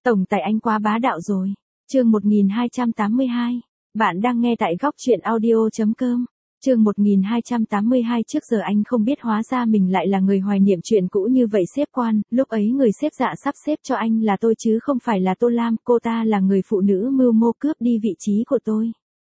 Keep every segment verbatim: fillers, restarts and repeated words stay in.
Tổng tài anh quá bá đạo rồi. Chương một nghìn hai trăm tám mươi hai. Bạn đang nghe tại góc truyện audio chấm com. Chương một nghìn hai trăm tám mươi hai. Trước giờ anh không biết hóa ra mình lại là người hoài niệm chuyện cũ như vậy sếp quan, lúc ấy người sếp dạ sắp xếp cho anh là tôi chứ không phải là Tô Lam, cô ta là người phụ nữ mưu mô cướp đi vị trí của tôi.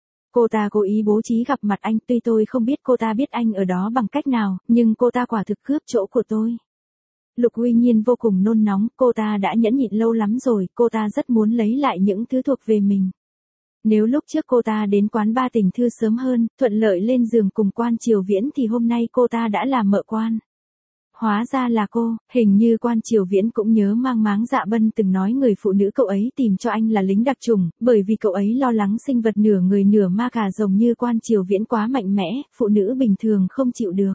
Cô ta cố ý bố trí gặp mặt anh, tuy tôi không biết cô ta biết anh ở đó bằng cách nào, nhưng cô ta quả thực cướp chỗ của tôi. Lục Uy Nhiên vô cùng nôn nóng, cô ta đã nhẫn nhịn lâu lắm rồi, cô ta rất muốn lấy lại những thứ thuộc về mình. Nếu lúc trước cô ta đến quán ba Tình Thư sớm hơn, thuận lợi lên giường cùng Quan Triều Viễn thì hôm nay cô ta đã là mợ quan. Hóa ra là cô, hình như Quan Triều Viễn cũng nhớ mang máng Dạ Bân từng nói người phụ nữ cậu ấy tìm cho anh là lính đặc chủng, bởi vì cậu ấy lo lắng sinh vật nửa người nửa ma cà rồng như Quan Triều Viễn quá mạnh mẽ, phụ nữ bình thường không chịu được.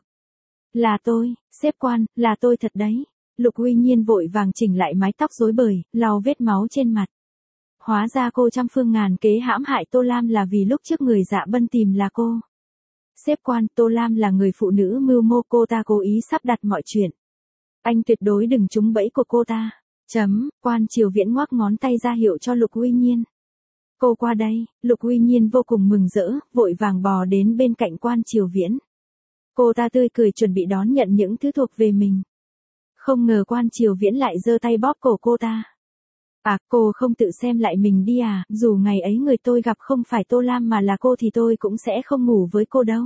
Là tôi, sếp Quan, là tôi thật đấy. Lục Uy Nhiên vội vàng chỉnh lại mái tóc rối bời, lau vết máu trên mặt. Hóa ra cô trăm phương ngàn kế hãm hại Tô Lam là vì lúc trước người Dạ Bân tìm là cô. Sếp Quan, Tô Lam là người phụ nữ mưu mô, cô ta cố ý sắp đặt mọi chuyện. Anh tuyệt đối đừng trúng bẫy của cô ta. Chấm, Quan Triều Viễn ngoắc ngón tay ra hiệu cho Lục Uy Nhiên. Cô qua đây. Lục Uy Nhiên vô cùng mừng rỡ, vội vàng bò đến bên cạnh Quan Triều Viễn. Cô ta tươi cười chuẩn bị đón nhận những thứ thuộc về mình. Không ngờ Quan Triều Viễn lại giơ tay bóp cổ cô ta. À, cô không tự xem lại mình đi à, dù ngày ấy người tôi gặp không phải Tô Lam mà là cô thì tôi cũng sẽ không ngủ với cô đâu.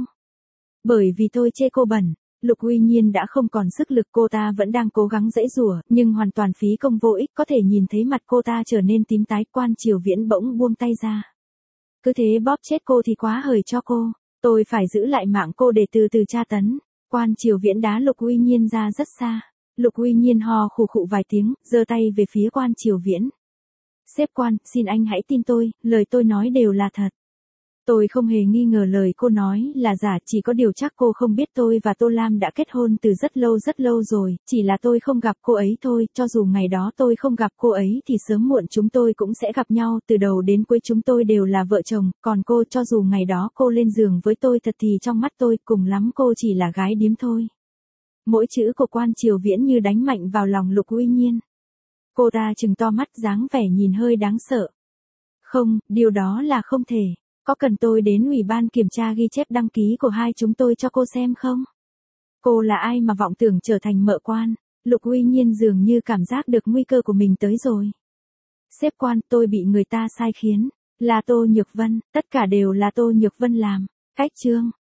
Bởi vì tôi chê cô bẩn. Lục Uy Nhiên đã không còn sức lực, cô ta vẫn đang cố gắng giãy giụa, nhưng hoàn toàn phí công vô ích, có thể nhìn thấy mặt cô ta trở nên tím tái. Quan Triều Viễn bỗng buông tay ra. Cứ thế bóp chết cô thì quá hời cho cô, tôi phải giữ lại mạng cô để từ từ tra tấn. Quan Triều Viễn đá Lục Uy Nhiên ra rất xa. Lục Uy Nhiên ho khụ khụ vài tiếng, giơ tay về phía Quan Triều Viễn. Sếp Quan, xin anh hãy tin tôi, lời tôi nói đều là thật. Tôi không hề nghi ngờ lời cô nói là giả, chỉ có điều chắc cô không biết tôi và Tô Lam đã kết hôn từ rất lâu rất lâu rồi, chỉ là tôi không gặp cô ấy thôi, cho dù ngày đó tôi không gặp cô ấy thì sớm muộn chúng tôi cũng sẽ gặp nhau, từ đầu đến cuối chúng tôi đều là vợ chồng, còn cô cho dù ngày đó cô lên giường với tôi thật thì trong mắt tôi cùng lắm cô chỉ là gái điếm thôi. Mỗi chữ của Quan Triều Viễn như đánh mạnh vào lòng Lục Uy Nhiên. Cô ta trừng to mắt dáng vẻ nhìn hơi đáng sợ. Không, điều đó là không thể. Có cần tôi đến ủy ban kiểm tra ghi chép đăng ký của hai chúng tôi cho cô xem không? Cô là ai mà vọng tưởng trở thành mợ quan? Lục Uy Nhiên dường như cảm giác được nguy cơ của mình tới rồi. Sếp Quan, tôi bị người ta sai khiến. Là Tô Nhược Vân, tất cả đều là Tô Nhược Vân làm. Cách chương.